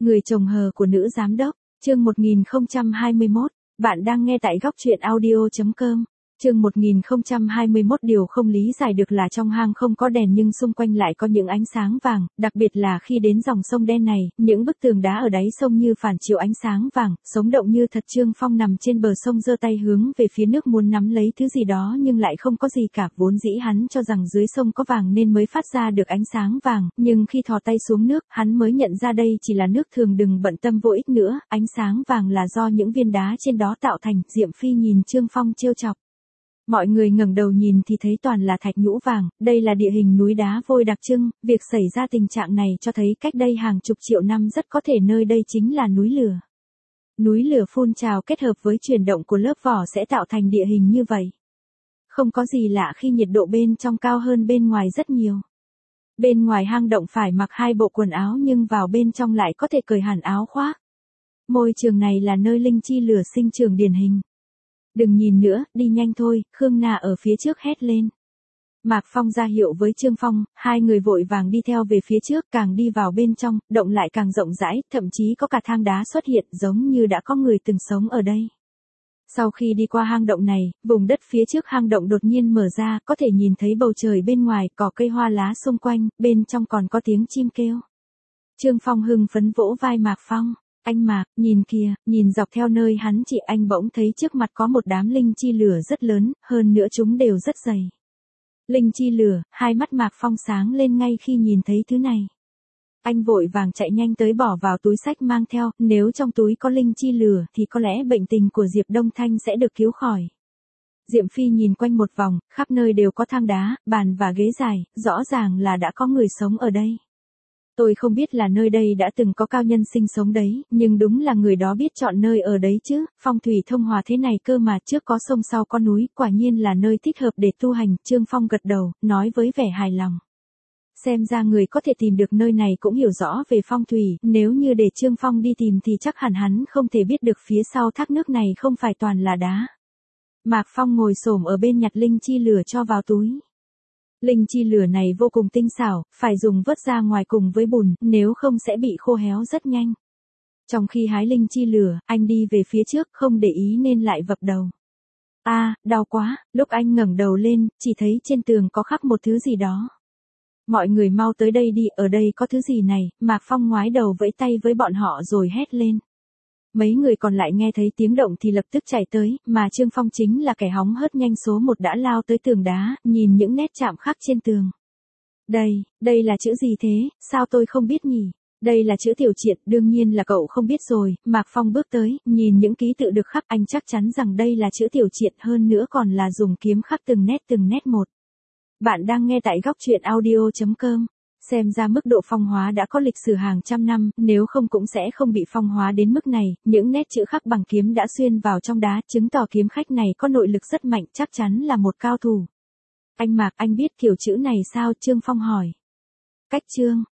Người chồng hờ của nữ giám đốc, chương 1021, bạn đang nghe tại góc truyện audio.com. Chương 1021 điều không lý giải được là trong hang không có đèn nhưng xung quanh lại có những ánh sáng vàng, đặc biệt là khi đến dòng sông đen này, những bức tường đá ở đáy sông như phản chiếu ánh sáng vàng, sống động như thật. Trương Phong nằm trên bờ sông giơ tay hướng về phía nước muốn nắm lấy thứ gì đó nhưng lại không có gì cả, vốn dĩ hắn cho rằng dưới sông có vàng nên mới phát ra được ánh sáng vàng, nhưng khi thò tay xuống nước, hắn mới nhận ra đây chỉ là nước thường. Đừng bận tâm, vô ích nữa, ánh sáng vàng là do những viên đá trên đó tạo thành. Diệm Phi nhìn Trương Phong trêu chọc. Mọi người ngẩng đầu nhìn thì thấy toàn là thạch nhũ vàng, đây là địa hình núi đá vôi đặc trưng, việc xảy ra tình trạng này cho thấy cách đây hàng chục triệu năm rất có thể nơi đây chính là núi lửa. Núi lửa phun trào kết hợp với chuyển động của lớp vỏ sẽ tạo thành địa hình như vậy. Không có gì lạ khi nhiệt độ bên trong cao hơn bên ngoài rất nhiều. Bên ngoài hang động phải mặc 2 bộ quần áo nhưng vào bên trong lại có thể cởi hẳn áo khoác. Môi trường này là nơi linh chi lửa sinh trưởng điển hình. Đừng nhìn nữa, đi nhanh thôi, Khương Na ở phía trước hét lên. Mạc Phong ra hiệu với Trương Phong, hai người vội vàng đi theo về phía trước, càng đi vào bên trong, động lại càng rộng rãi, thậm chí có cả thang đá xuất hiện giống như đã có người từng sống ở đây. Sau khi đi qua hang động này, vùng đất phía trước hang động đột nhiên mở ra, có thể nhìn thấy bầu trời bên ngoài, cỏ cây hoa lá xung quanh, bên trong còn có tiếng chim kêu. Trương Phong hưng phấn vỗ vai Mạc Phong. Anh Mạc, nhìn kìa, nhìn dọc theo nơi hắn chỉ, anh bỗng thấy trước mặt có một đám linh chi lửa rất lớn, hơn nữa chúng đều rất dày. Linh chi lửa, hai mắt Mạc Phong sáng lên ngay khi nhìn thấy thứ này. Anh vội vàng chạy nhanh tới bỏ vào túi xách mang theo, nếu trong túi có linh chi lửa thì có lẽ bệnh tình của Diệp Đông Thanh sẽ được cứu khỏi. Diệm Phi nhìn quanh một vòng, khắp nơi đều có thang đá, bàn và ghế dài, rõ ràng là đã có người sống ở đây. Tôi không biết là nơi đây đã từng có cao nhân sinh sống đấy, nhưng đúng là người đó biết chọn nơi ở đấy chứ, phong thủy thông hòa thế này cơ mà, trước có sông sau có núi, quả nhiên là nơi thích hợp để tu hành. Trương Phong gật đầu, nói với vẻ hài lòng. Xem ra người có thể tìm được nơi này cũng hiểu rõ về phong thủy, nếu như để Trương Phong đi tìm thì chắc hẳn hắn không thể biết được phía sau thác nước này không phải toàn là đá. Mạc Phong ngồi xổm ở bên nhặt linh chi lửa cho vào túi. Linh chi lửa này vô cùng tinh xảo, phải dùng vớt ra ngoài cùng với bùn, nếu không sẽ bị khô héo rất nhanh. Trong khi hái linh chi lửa, anh đi về phía trước, không để ý nên lại vập đầu. Đau quá, lúc anh ngẩng đầu lên, chỉ thấy trên tường có khắc một thứ gì đó. Mọi người mau tới đây đi, ở đây có thứ gì này, Mạc Phong ngoái đầu vẫy tay với bọn họ rồi hét lên. Mấy người còn lại nghe thấy tiếng động thì lập tức chạy tới, mà Trương Phong chính là kẻ hóng hớt nhanh số một đã lao tới tường đá, nhìn những nét chạm khắc trên tường. Đây là chữ gì thế, sao tôi không biết nhỉ? Đây là chữ Tiểu Triện, đương nhiên là cậu không biết rồi. Mạc Phong bước tới, nhìn những ký tự được khắc, anh chắc chắn rằng đây là chữ Tiểu Triện, hơn nữa còn là dùng kiếm khắc từng nét một. Bạn đang nghe tại góc truyện audio.com. Xem ra mức độ phong hóa đã có lịch sử hàng trăm năm, nếu không cũng sẽ không bị phong hóa đến mức này. Những nét chữ khắc bằng kiếm đã xuyên vào trong đá, chứng tỏ kiếm khách này có nội lực rất mạnh, chắc chắn là một cao thủ. Anh Mạc, anh biết kiểu chữ này sao? Trương Phong hỏi. Cách chương,